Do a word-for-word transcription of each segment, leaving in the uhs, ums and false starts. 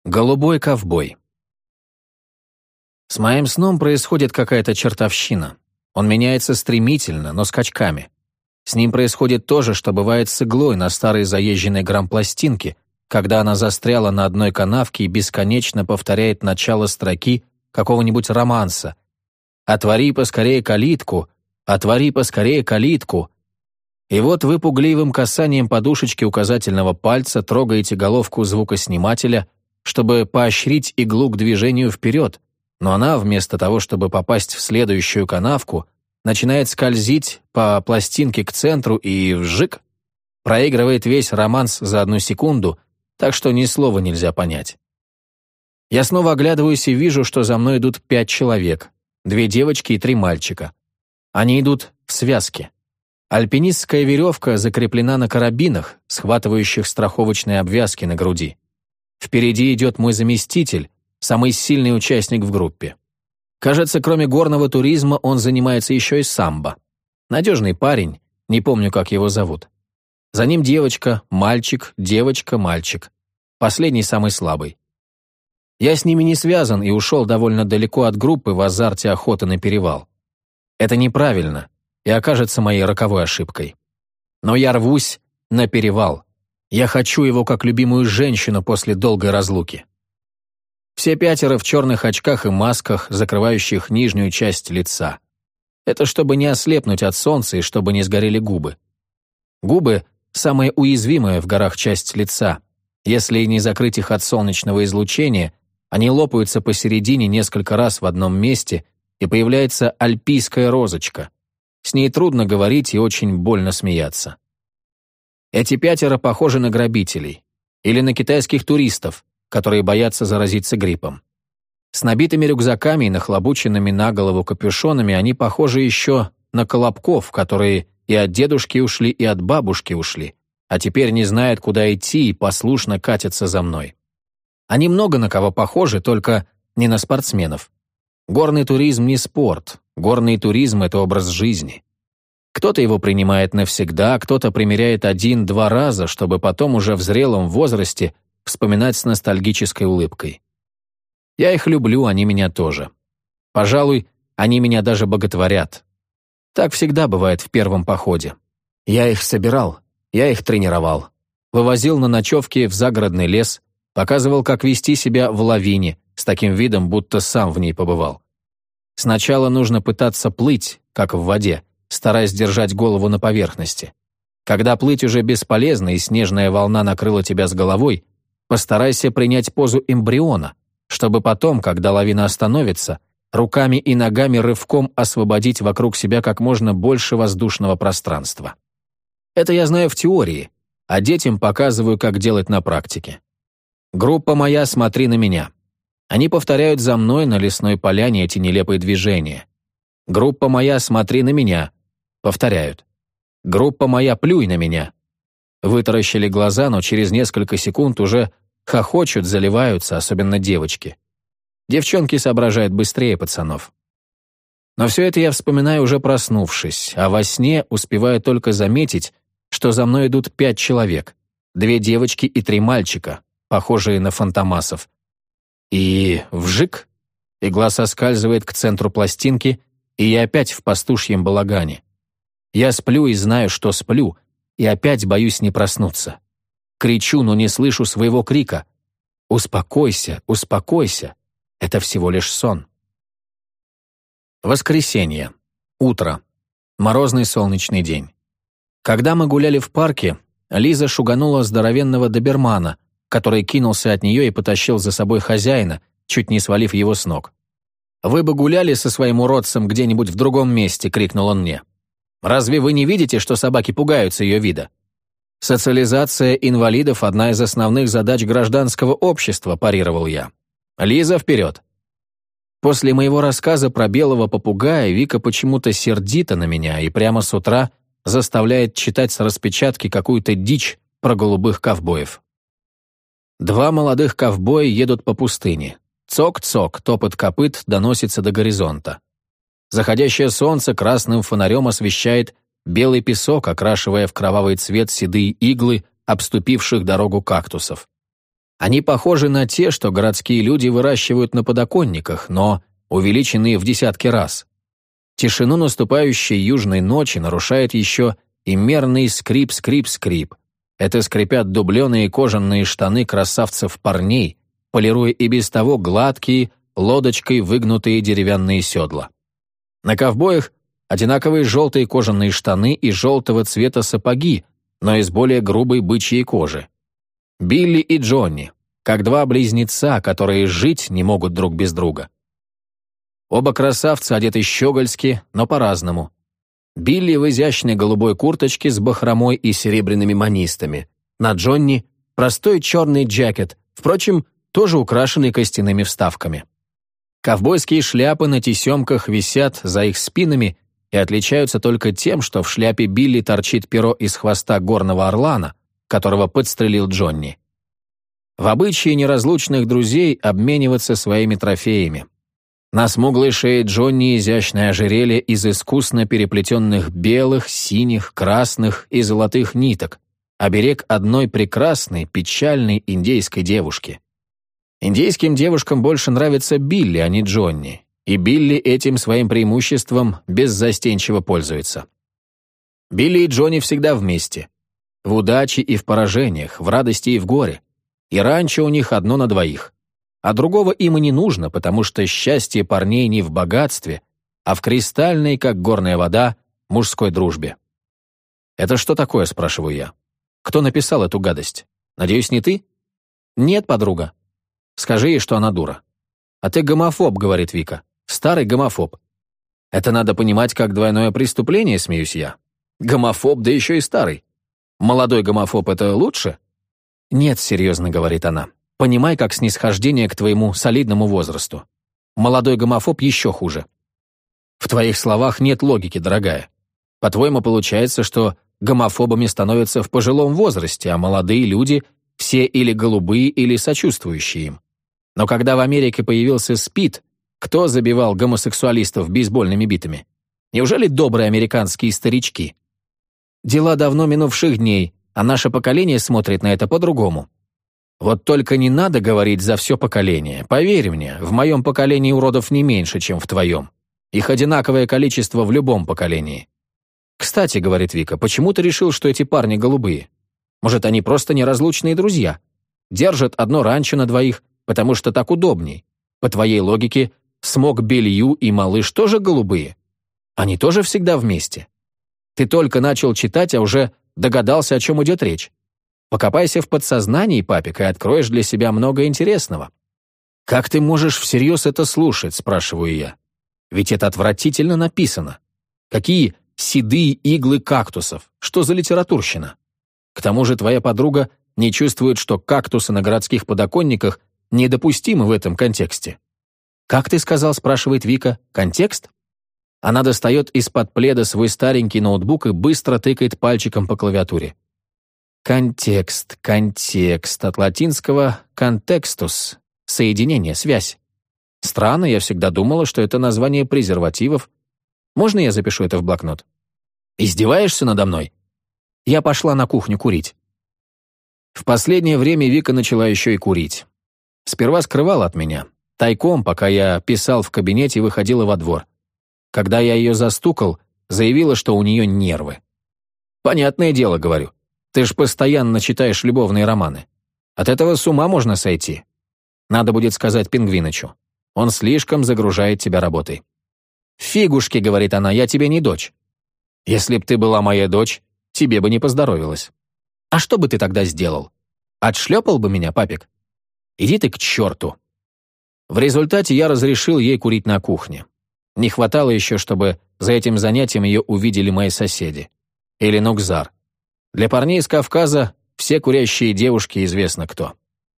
Голубой ковбой. С моим сном происходит какая-то чертовщина. Он меняется стремительно, но скачками. С ним происходит то же, что бывает с иглой на старой заезженной грампластинке, когда она застряла на одной канавке и бесконечно повторяет начало строки какого-нибудь романса. «Отвори поскорее калитку! Отвори поскорее калитку!» И вот вы пугливым касанием подушечки указательного пальца трогаете головку звукоснимателя, чтобы поощрить иглу к движению вперед, но она, вместо того, чтобы попасть в следующую канавку, начинает скользить по пластинке к центру и вжик, проигрывает весь романс за одну секунду, так что ни слова нельзя понять. Я снова оглядываюсь и вижу, что за мной идут пять человек, две девочки и три мальчика. Они идут в связке. Альпинистская веревка закреплена на карабинах, схватывающих страховочные обвязки на груди. Впереди идет мой заместитель, самый сильный участник в группе. Кажется, кроме горного туризма, он занимается еще и самбо. Надежный парень, не помню, как его зовут. За ним девочка, мальчик, девочка, мальчик. Последний самый слабый. Я с ними не связан и ушел довольно далеко от группы в азарте охоты на перевал. Это неправильно и окажется моей роковой ошибкой. Но я рвусь на перевал. Я хочу его как любимую женщину после долгой разлуки. Все пятеро в черных очках и масках, закрывающих нижнюю часть лица. Это чтобы не ослепнуть от солнца и чтобы не сгорели губы. Губы — самая уязвимая в горах часть лица. Если не закрыть их от солнечного излучения, они лопаются посередине несколько раз в одном месте, и появляется альпийская розочка. С ней трудно говорить и очень больно смеяться. Эти пятеро похожи на грабителей или на китайских туристов, которые боятся заразиться гриппом. С набитыми рюкзаками и нахлобученными на голову капюшонами они похожи еще на колобков, которые и от дедушки ушли, и от бабушки ушли, а теперь не знают, куда идти и послушно катятся за мной. Они много на кого похожи, только не на спортсменов. Горный туризм не спорт, горный туризм — это образ жизни. Кто-то его принимает навсегда, кто-то примеряет один-два раза, чтобы потом уже в зрелом возрасте вспоминать с ностальгической улыбкой. Я их люблю, они меня тоже. Пожалуй, они меня даже боготворят. Так всегда бывает в первом походе. Я их собирал, я их тренировал. Вывозил на ночевки в загородный лес, показывал, как вести себя в лавине, с таким видом, будто сам в ней побывал. Сначала нужно пытаться плыть, как в воде, стараясь держать голову на поверхности. Когда плыть уже бесполезно и снежная волна накрыла тебя с головой, постарайся принять позу эмбриона, чтобы потом, когда лавина остановится, руками и ногами рывком освободить вокруг себя как можно больше воздушного пространства. Это я знаю в теории, а детям показываю, как делать на практике. Группа моя «Смотри на меня». Они повторяют за мной на лесной поляне эти нелепые движения. Группа моя «Смотри на меня». Повторяют. Группа моя «Плюй на меня». Вытаращили глаза, но через несколько секунд уже хохочут, заливаются, особенно девочки. Девчонки соображают быстрее пацанов. Но все это я вспоминаю уже проснувшись, а во сне успеваю только заметить, что за мной идут пять человек, две девочки и три мальчика, похожие на фантомасов. И вжик, игла соскальзывает к центру пластинки, и я опять в пастушьем балагане. Я сплю и знаю, что сплю, и опять боюсь не проснуться. Кричу, но не слышу своего крика. «Успокойся, успокойся, это всего лишь сон». Воскресенье. Утро. Морозный солнечный день. Когда мы гуляли в парке, Лиза шуганула здоровенного добермана, который кинулся от нее и потащил за собой хозяина, чуть не свалив его с ног. «Вы бы гуляли со своим уродцем где-нибудь в другом месте», — крикнул он мне. «Разве вы не видите, что собаки пугаются ее вида? Социализация инвалидов — одна из основных задач гражданского общества», — парировал я. «Лиза, вперед!» После моего рассказа про белого попугая Вика почему-то сердита на меня и прямо с утра заставляет читать с распечатки какую-то дичь про голубых ковбоев. Два молодых ковбоя едут по пустыне. Цок-цок, топот копыт доносится до горизонта. Заходящее солнце красным фонарем освещает белый песок, окрашивая в кровавый цвет седые иглы обступивших дорогу кактусов. Они похожи на те, что городские люди выращивают на подоконниках, но увеличенные в десятки раз. Тишину наступающей южной ночи нарушает еще и мерный скрип-скрип-скрип. Это скрипят дубленые кожаные штаны красавцев-парней, полируя и без того гладкие, лодочкой выгнутые деревянные седла. На ковбоях одинаковые желтые кожаные штаны и желтого цвета сапоги, но из более грубой бычьей кожи. Билли и Джонни, как два близнеца, которые жить не могут друг без друга. Оба красавца одеты щегольски, но по-разному. Билли в изящной голубой курточке с бахромой и серебряными манистами. На Джонни простой черный джекет, впрочем, тоже украшенный костяными вставками. Ковбойские шляпы на тесемках висят за их спинами и отличаются только тем, что в шляпе Билли торчит перо из хвоста горного орлана, которого подстрелил Джонни. В обычае неразлучных друзей обмениваться своими трофеями. На смуглой шее Джонни изящное ожерелье из искусно переплетенных белых, синих, красных и золотых ниток, оберег одной прекрасной, печальной индейской девушки. Индейским девушкам больше нравится Билли, а не Джонни, и Билли этим своим преимуществом беззастенчиво пользуется. Билли и Джонни всегда вместе. В удаче и в поражениях, в радости и в горе. И ранчо у них одно на двоих. А другого им и не нужно, потому что счастье парней не в богатстве, а в кристальной, как горная вода, мужской дружбе. «Это что такое?» — спрашиваю я. «Кто написал эту гадость? Надеюсь, не ты?» «Нет, подруга». «Скажи ей, что она дура». «А ты гомофоб», — говорит Вика. «Старый гомофоб». «Это надо понимать как двойное преступление», — смеюсь я. «Гомофоб, да еще и старый. Молодой гомофоб — это лучше?» «Нет», — серьезно говорит она. «Понимай, как снисхождение к твоему солидному возрасту. Молодой гомофоб еще хуже». «В твоих словах нет логики, дорогая. По-твоему, получается, что гомофобами становятся в пожилом возрасте, а молодые люди все или голубые, или сочувствующие им. Но когда в Америке появился СПИД, кто забивал гомосексуалистов бейсбольными битами? Неужели добрые американские старички? Дела давно минувших дней, а наше поколение смотрит на это по-другому. Вот только не надо говорить за все поколение. Поверь мне, в моем поколении уродов не меньше, чем в твоем. Их одинаковое количество в любом поколении. Кстати, говорит Вика, почему ты решил, что эти парни голубые? Может, они просто неразлучные друзья? Держат одно ранчо на двоих, потому что так удобней. По твоей логике, Смок Белью и Малыш тоже голубые. Они тоже всегда вместе. Ты только начал читать, а уже догадался, о чем идет речь. Покопайся в подсознании, папик, и откроешь для себя много интересного. «Как ты можешь всерьез это слушать?» – спрашиваю я. «Ведь это отвратительно написано. Какие седые иглы кактусов? Что за литературщина? К тому же твоя подруга не чувствует, что кактусы на городских подоконниках недопустимы в этом контексте». «Как ты сказал?» – спрашивает Вика. «Контекст?» Она достает из-под пледа свой старенький ноутбук и быстро тыкает пальчиком по клавиатуре. Контекст, контекст, от латинского «contextus» — соединение, связь. Странно, я всегда думала, что это название презервативов. Можно я запишу это в блокнот? Издеваешься надо мной? Я пошла на кухню курить. В последнее время Вика начала еще и курить. Сперва скрывала от меня, тайком, пока я писал в кабинете и выходила во двор. Когда я ее застукал, заявила, что у нее нервы. «Понятное дело, — говорю. Ты ж постоянно читаешь любовные романы. От этого с ума можно сойти. Надо будет сказать Пингвинычу. Он слишком загружает тебя работой». «Фигушки, — говорит она, — я тебе не дочь. Если б ты была моя дочь, тебе бы не поздоровилось. А что бы ты тогда сделал? Отшлепал бы меня, папик? Иди ты к черту». В результате я разрешил ей курить на кухне. Не хватало еще, чтобы за этим занятием ее увидели мои соседи. Или Нукзар. Для парней из Кавказа все курящие девушки известно кто.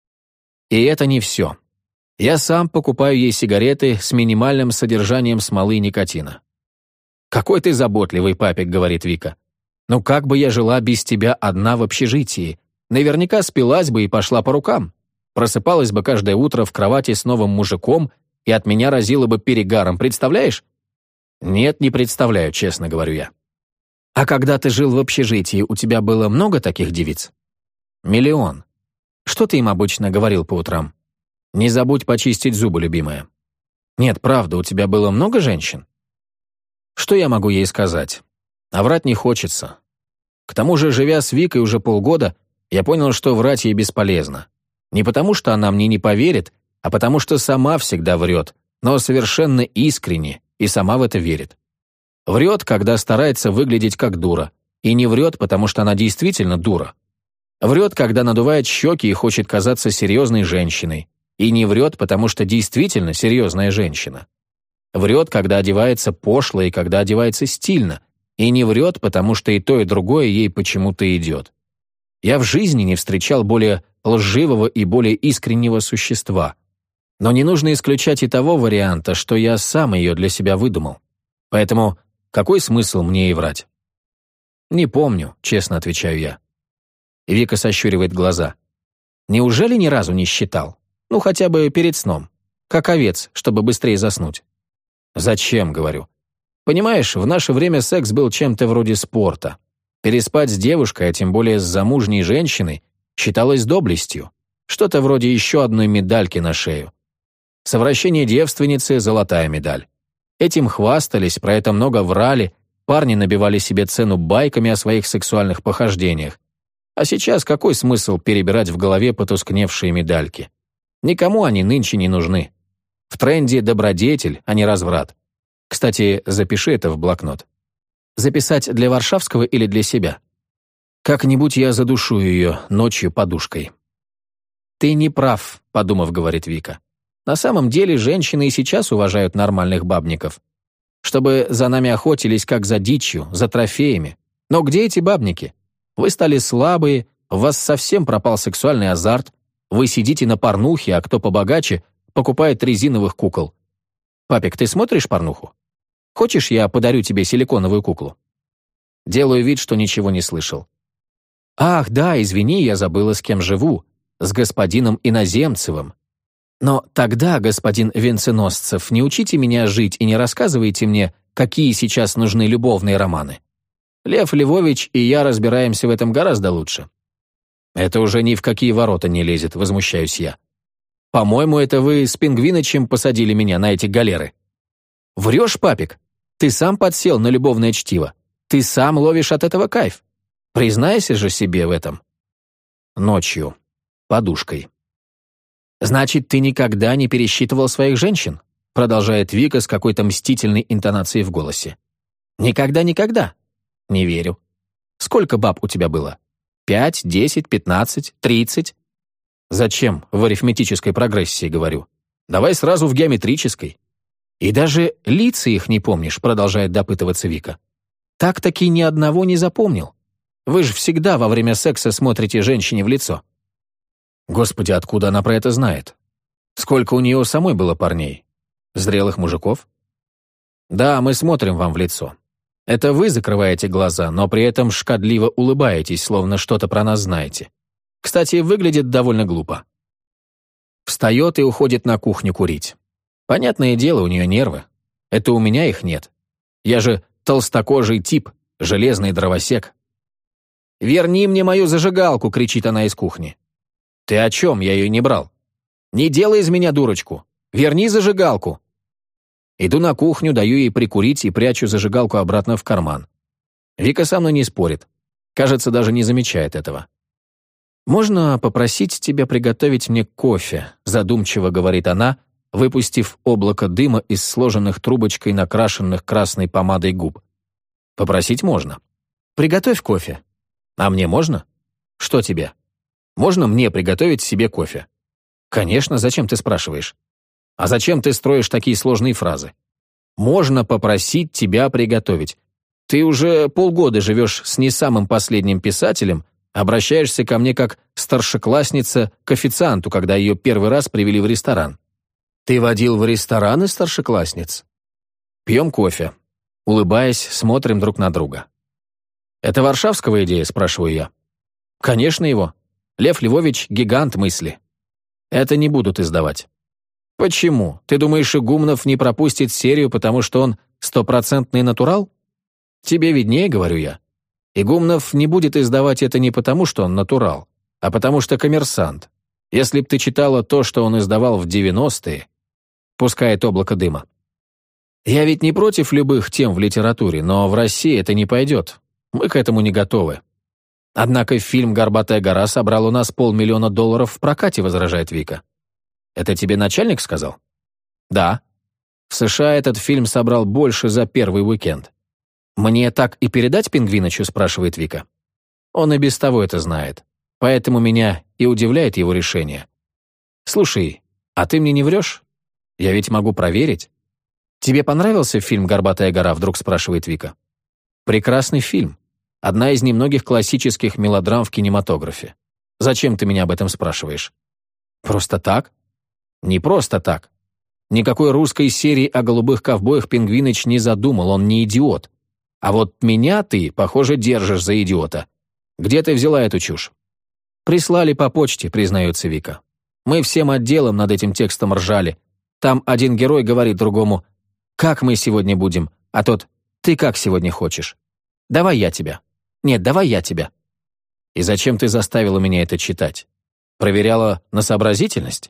И это не все. Я сам покупаю ей сигареты с минимальным содержанием смолы и никотина. «Какой ты заботливый, папик», — говорит Вика. «Ну как бы я жила без тебя одна в общежитии? Наверняка спилась бы и пошла по рукам. Просыпалась бы каждое утро в кровати с новым мужиком, и от меня разило бы перегаром, представляешь?» «Нет, не представляю», — честно говорю я. «А когда ты жил в общежитии, у тебя было много таких девиц?» «Миллион. Что ты им обычно говорил по утрам? Не забудь почистить зубы, любимая. Нет, правда, у тебя было много женщин? Что я могу ей сказать? А врать не хочется. К тому же, живя с Викой уже полгода, я понял, что врать ей бесполезно. Не потому, что она мне не поверит, а потому что сама всегда врет, но совершенно искренне и сама в это верит. Врет, когда старается выглядеть как дура, и не врет, потому что она действительно дура. Врет, когда надувает щеки и хочет казаться серьезной женщиной, и не врет, потому что действительно серьезная женщина. Врет, когда одевается пошло и когда одевается стильно, и не врет, потому что и то, и другое ей почему-то идет. Я в жизни не встречал более лживого и более искреннего существа. Но не нужно исключать и того варианта, что я сам ее для себя выдумал. Поэтому какой смысл мне и врать? «Не помню», — честно отвечаю я. Вика сощуривает глаза. «Неужели ни разу не считал? Ну, хотя бы перед сном. Как овец, чтобы быстрее заснуть». «Зачем?» — говорю. «Понимаешь, в наше время секс был чем-то вроде спорта. Переспать с девушкой, а тем более с замужней женщиной, считалось доблестью. Что-то вроде еще одной медальки на шею. Совращение девственницы — золотая медаль. Этим хвастались, про это много врали, парни набивали себе цену байками о своих сексуальных похождениях. А сейчас какой смысл перебирать в голове потускневшие медальки? Никому они нынче не нужны. В тренде добродетель, а не разврат. Кстати, запиши это в блокнот. Записать для Варшавского или для себя? Как-нибудь я задушу ее ночью подушкой». «Ты не прав», — подумав, говорит Вика. «На самом деле женщины и сейчас уважают нормальных бабников. Чтобы за нами охотились как за дичью, за трофеями. Но где эти бабники? Вы стали слабые, у вас совсем пропал сексуальный азарт, вы сидите на порнухе, а кто побогаче покупает резиновых кукол. Папик, ты смотришь порнуху? Хочешь, я подарю тебе силиконовую куклу?» Делаю вид, что ничего не слышал. «Ах, да, извини, я забыла, с кем живу. С господином Иноземцевым. Но тогда, господин Венценосцев, не учите меня жить и не рассказывайте мне, какие сейчас нужны любовные романы. Лев Львович и я разбираемся в этом гораздо лучше». «Это уже ни в какие ворота не лезет», — возмущаюсь я. «По-моему, это вы с Пингвинычем посадили меня на эти галеры». «Врешь, папик? Ты сам подсел на любовное чтиво. Ты сам ловишь от этого кайф. Признайся же себе в этом». «Ночью. Подушкой». «Значит, ты никогда не пересчитывал своих женщин?» Продолжает Вика с какой-то мстительной интонацией в голосе. «Никогда-никогда?» «Не верю. Сколько баб у тебя было? Пять, десять, пятнадцать, тридцать?» «Зачем в арифметической прогрессии, говорю? Давай сразу в геометрической». «И даже лица их не помнишь», продолжает допытываться Вика. «Так-таки ни одного не запомнил. Вы же всегда во время секса смотрите женщине в лицо». Господи, откуда она про это знает? Сколько у нее самой было парней? Зрелых мужиков? Да, мы смотрим вам в лицо. Это вы закрываете глаза, но при этом шкодливо улыбаетесь, словно что-то про нас знаете. Кстати, выглядит довольно глупо. Встает и уходит на кухню курить. Понятное дело, у нее нервы. Это у меня их нет. Я же толстокожий тип, железный дровосек. «Верни мне мою зажигалку!» — кричит она из кухни. «Ты о чем? Я ее не брал». «Не делай из меня дурочку! Верни зажигалку!» Иду на кухню, даю ей прикурить и прячу зажигалку обратно в карман. Вика со мной не спорит. Кажется, даже не замечает этого. «Можно попросить тебя приготовить мне кофе?» задумчиво говорит она, выпустив облако дыма из сложенных трубочкой накрашенных красной помадой губ. «Попросить можно. Приготовь кофе. А мне можно? Что тебе? Можно мне приготовить себе кофе?» «Конечно, зачем ты спрашиваешь?» «А зачем ты строишь такие сложные фразы?» «Можно попросить тебя приготовить. Ты уже полгода живешь с не самым последним писателем, обращаешься ко мне как старшеклассница к официанту, когда ее первый раз привели в ресторан. Ты водил в рестораны старшеклассниц?» Пьем кофе. Улыбаясь, смотрим друг на друга. «Это Варшавского идея?» – спрашиваю я. «Конечно его. Лев Львович – гигант мысли. Это не будут издавать». «Почему? Ты думаешь, Игумнов не пропустит серию, потому что он стопроцентный натурал?» «Тебе виднее», — говорю я. «Игумнов не будет издавать это не потому, что он натурал, а потому что коммерсант. Если б ты читала то, что он издавал в девяностые, пускает облако дыма. Я ведь не против любых тем в литературе, но в России это не пойдет. Мы к этому не готовы. Однако фильм «Горбатая гора» собрал у нас полмиллиона долларов в прокате, возражает Вика. Это тебе начальник сказал? Да. В США этот фильм собрал больше за первый уикенд. Мне так и передать Пингвинычу, спрашивает Вика. Он и без того это знает. Поэтому меня и удивляет его решение. Слушай, а ты мне не врешь? Я ведь могу проверить. Тебе понравился фильм «Горбатая гора», вдруг спрашивает Вика. Прекрасный фильм. Одна из немногих классических мелодрам в кинематографе. Зачем ты меня об этом спрашиваешь? Просто так? Не просто так. Никакой русской серии о голубых ковбоях Пингвиныч не задумал, он не идиот. А вот меня ты, похоже, держишь за идиота. Где ты взяла эту чушь? Прислали по почте, признается Вика. Мы всем отделом над этим текстом ржали. Там один герой говорит другому: «Как мы сегодня будем?» А тот: «Ты как сегодня хочешь?» «Давай я тебя». «Нет, давай я тебя». И зачем ты заставила меня это читать? Проверяла на сообразительность?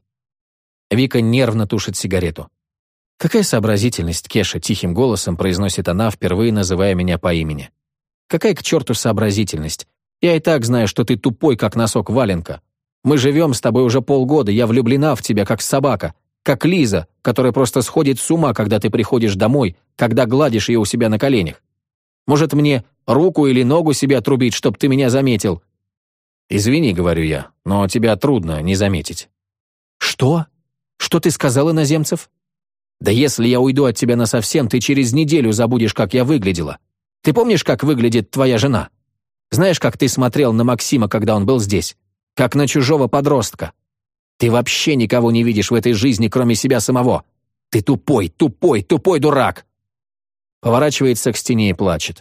Вика нервно тушит сигарету. «Какая сообразительность, Кеша?» — тихим голосом произносит она, впервые называя меня по имени. «Какая к черту сообразительность? Я и так знаю, что ты тупой, как носок валенка. Мы живем с тобой уже полгода, я влюблена в тебя, как собака, как Лиза, которая просто сходит с ума, когда ты приходишь домой, когда гладишь ее у себя на коленях. Может, мне руку или ногу себе отрубить, чтоб ты меня заметил?» «Извини», — говорю я, — «но тебя трудно не заметить». «Что? Что ты сказал, иноземцев?» «Да если я уйду от тебя насовсем, ты через неделю забудешь, как я выглядела. Ты помнишь, как выглядит твоя жена? Знаешь, как ты смотрел на Максима, когда он был здесь? Как на чужого подростка. Ты вообще никого не видишь в этой жизни, кроме себя самого. Ты тупой, тупой, тупой дурак!» Поворачивается к стене и плачет.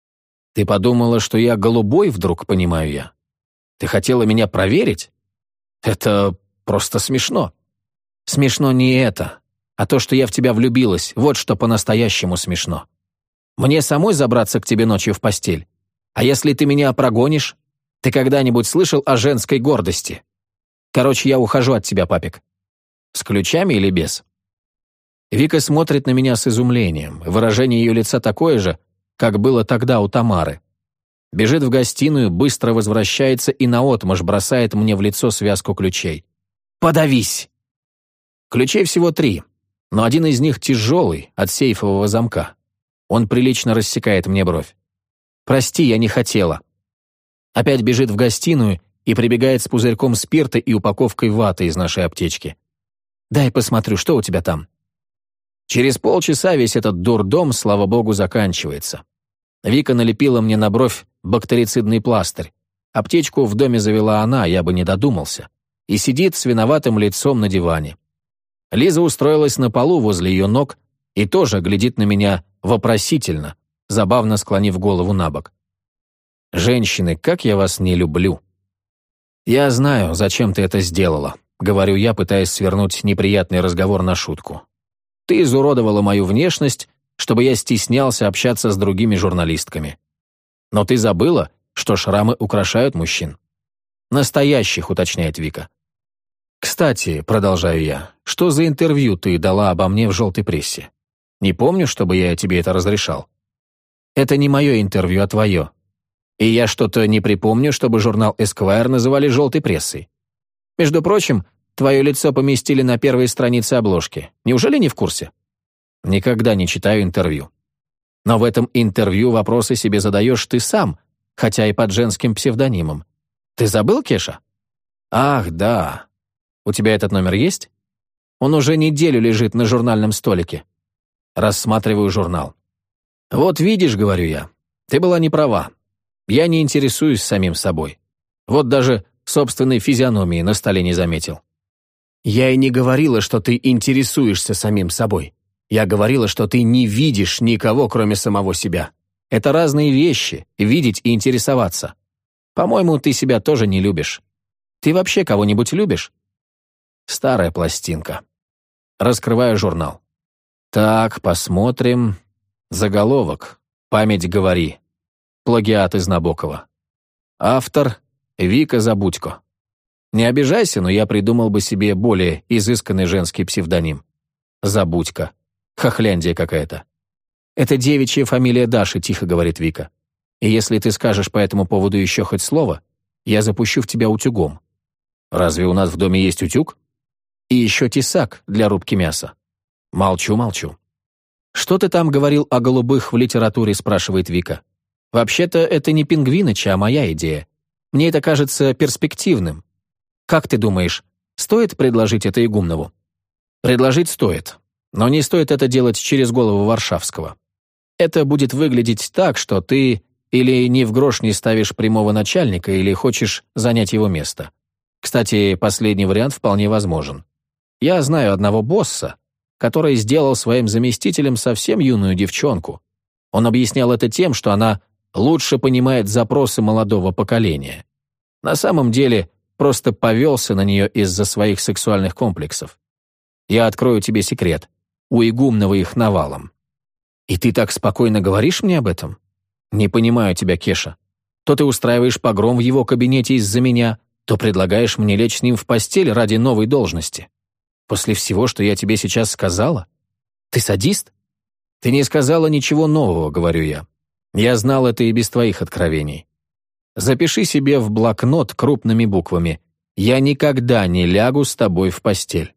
«Ты подумала, что я голубой вдруг, понимаю я? Ты хотела меня проверить? Это просто смешно». «Смешно не это, а то, что я в тебя влюбилась, вот что по-настоящему смешно. Мне самой забраться к тебе ночью в постель? А если ты меня прогонишь? Ты когда-нибудь слышал о женской гордости? Короче, я ухожу от тебя, папик. С ключами или без?» Вика смотрит на меня с изумлением. Выражение ее лица такое же, как было тогда у Тамары. Бежит в гостиную, быстро возвращается и наотмашь бросает мне в лицо связку ключей. «Подавись!» Ключей всего три, но один из них тяжелый, от сейфового замка. Он прилично рассекает мне бровь. «Прости, я не хотела». Опять бежит в гостиную и прибегает с пузырьком спирта и упаковкой ваты из нашей аптечки. «Дай посмотрю, что у тебя там». Через полчаса весь этот дурдом, слава богу, заканчивается. Вика налепила мне на бровь бактерицидный пластырь. Аптечку в доме завела она, я бы не додумался. И сидит с виноватым лицом на диване. Лиза устроилась на полу возле ее ног и тоже глядит на меня вопросительно, забавно склонив голову на бок. «Женщины, как я вас не люблю!» «Я знаю, зачем ты это сделала», — говорю я, пытаясь свернуть неприятный разговор на шутку. «Ты изуродовала мою внешность, чтобы я стеснялся общаться с другими журналистками. Но ты забыла, что шрамы украшают мужчин». «Настоящих», — уточняет Вика. «Кстати», — продолжаю я, — «что за интервью ты дала обо мне в желтой прессе? Не помню, чтобы я тебе это разрешал». «Это не мое интервью, а твое. И я что-то не припомню, чтобы журнал «Эсквайр» называли желтой прессой. Между прочим, твое лицо поместили на первой странице обложки. Неужели не в курсе?» «Никогда не читаю интервью». «Но в этом интервью вопросы себе задаешь ты сам, хотя и под женским псевдонимом. Ты забыл, Кеша?» «Ах, да. У тебя этот номер есть?» «Он уже неделю лежит на журнальном столике». Рассматриваю журнал. «Вот видишь, — говорю я, — ты была не права. Я не интересуюсь самим собой. Вот даже собственной физиономии на столе не заметил». «Я и не говорила, что ты интересуешься самим собой. Я говорила, что ты не видишь никого, кроме самого себя. Это разные вещи — видеть и интересоваться. По-моему, ты себя тоже не любишь. Ты вообще кого-нибудь любишь?» Старая пластинка. Раскрываю журнал. Так, посмотрим. Заголовок. «Память говори». Плагиат из Набокова. Автор — Вика Забудько. Не обижайся, но я придумал бы себе более изысканный женский псевдоним. Забудька. Хохляндия какая-то. Это девичья фамилия Даши, тихо говорит Вика. И если ты скажешь по этому поводу еще хоть слово, я запущу в тебя утюгом. Разве у нас в доме есть утюг? И еще тесак для рубки мяса. Молчу, молчу. Что ты там говорил о голубых в литературе, спрашивает Вика. Вообще-то это не Пингвиныча, а моя идея. Мне это кажется перспективным. Как ты думаешь, стоит предложить это Игумнову? Предложить стоит, но не стоит это делать через голову Варшавского. Это будет выглядеть так, что ты или ни в грош не ставишь прямого начальника, или хочешь занять его место. Кстати, последний вариант вполне возможен. Я знаю одного босса, который сделал своим заместителем совсем юную девчонку. Он объяснял это тем, что она лучше понимает запросы молодого поколения. На самом деле, просто повелся на нее из-за своих сексуальных комплексов. Я открою тебе секрет. У Игумнова их навалом. И ты так спокойно говоришь мне об этом? Не понимаю тебя, Кеша. То ты устраиваешь погром в его кабинете из-за меня, то предлагаешь мне лечь с ним в постель ради новой должности. После всего, что я тебе сейчас сказала? Ты садист? Ты не сказала ничего нового, говорю я. Я знал это и без твоих откровений. Запиши себе в блокнот крупными буквами. Я никогда не лягу с тобой в постель.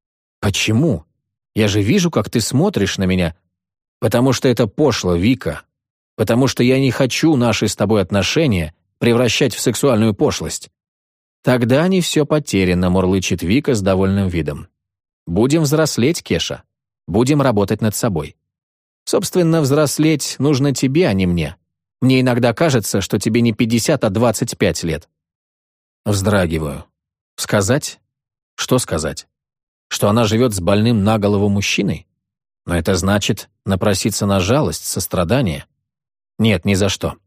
Почему? Я же вижу, как ты смотришь на меня. Потому что это пошло, Вика. Потому что я не хочу наши с тобой отношения превращать в сексуальную пошлость. Тогда не все потеряно, мурлычет Вика с довольным видом. Будем взрослеть, Кеша. Будем работать над собой. Собственно, взрослеть нужно тебе, а не мне. Мне иногда кажется, что тебе не пятьдесят, а двадцать пять лет. Вздрагиваю. Сказать? Что сказать? Что она живет с больным на голову мужчиной? Но это значит напроситься на жалость, сострадание. Нет, ни за что.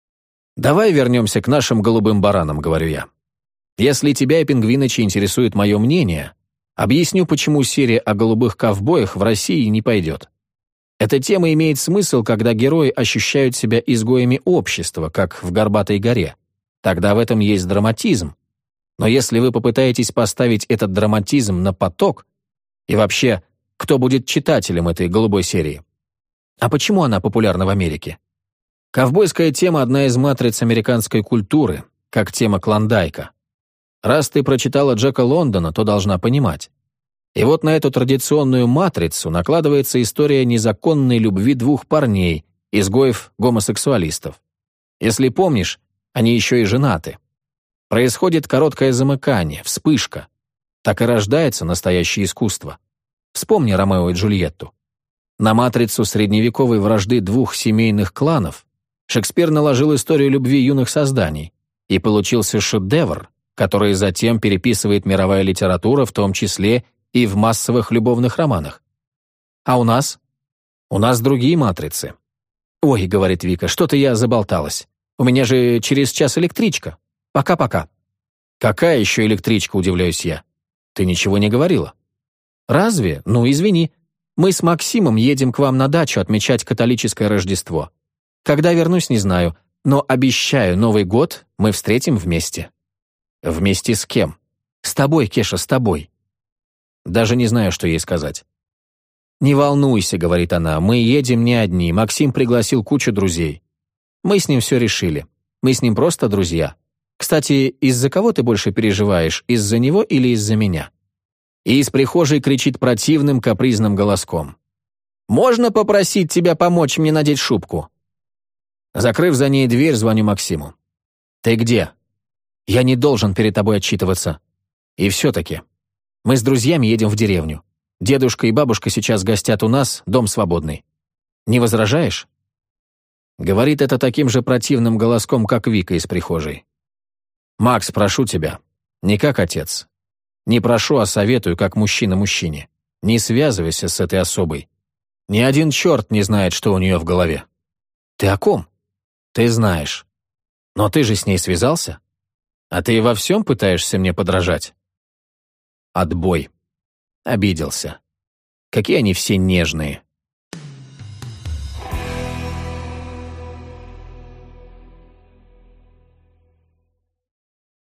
Давай вернемся к нашим голубым баранам, говорю я. Если тебя и Пингвиныча интересует мое мнение, объясню, почему серия о голубых ковбоях в России не пойдет. Эта тема имеет смысл, когда герои ощущают себя изгоями общества, как в «Горбатой горе». Тогда в этом есть драматизм. Но если вы попытаетесь поставить этот драматизм на поток, и вообще, кто будет читателем этой голубой серии? А почему она популярна в Америке? Ковбойская тема – одна из матриц американской культуры, как тема Клондайка. Раз ты прочитала Джека Лондона, то должна понимать. И вот на эту традиционную матрицу накладывается история незаконной любви двух парней, изгоев-гомосексуалистов. Если помнишь, они еще и женаты. Происходит короткое замыкание, вспышка. Так и рождается настоящее искусство. Вспомни Ромео и Джульетту. На матрицу средневековой вражды двух семейных кланов Шекспир наложил историю любви юных созданий, и получился шедевр, который затем переписывает мировая литература, в том числе и в массовых любовных романах. А у нас? У нас другие матрицы. «Ой», — говорит Вика, — «что-то я заболталась. У меня же через час электричка. Пока-пока». «Какая еще электричка?» — удивляюсь я. «Ты ничего не говорила». «Разве? Ну, извини. Мы с Максимом едем к вам на дачу отмечать католическое Рождество. Когда вернусь, не знаю, но обещаю, Новый год мы встретим вместе». «Вместе с кем?» «С тобой, Кеша, с тобой». Даже не знаю, что ей сказать. «Не волнуйся», — говорит она, — «мы едем не одни, Максим пригласил кучу друзей. Мы с ним все решили. Мы с ним просто друзья. Кстати, из-за кого ты больше переживаешь, из-за него или из-за меня?» И из прихожей кричит противным капризным голоском. «Можно попросить тебя помочь мне надеть шубку?» Закрыв за ней дверь, звоню Максиму. «Ты где?» «Я не должен перед тобой отчитываться. И все-таки. Мы с друзьями едем в деревню. Дедушка и бабушка сейчас гостят у нас, дом свободный. Не возражаешь?» Говорит это таким же противным голоском, как Вика из прихожей. «Макс, прошу тебя. Не как отец. Не прошу, а советую, как мужчина мужчине. Не связывайся с этой особой. Ни один черт не знает, что у нее в голове». «Ты о ком?» «Ты знаешь. Но ты же с ней связался? А ты во всем пытаешься мне подражать?» Отбой. Обиделся. Какие они все нежные.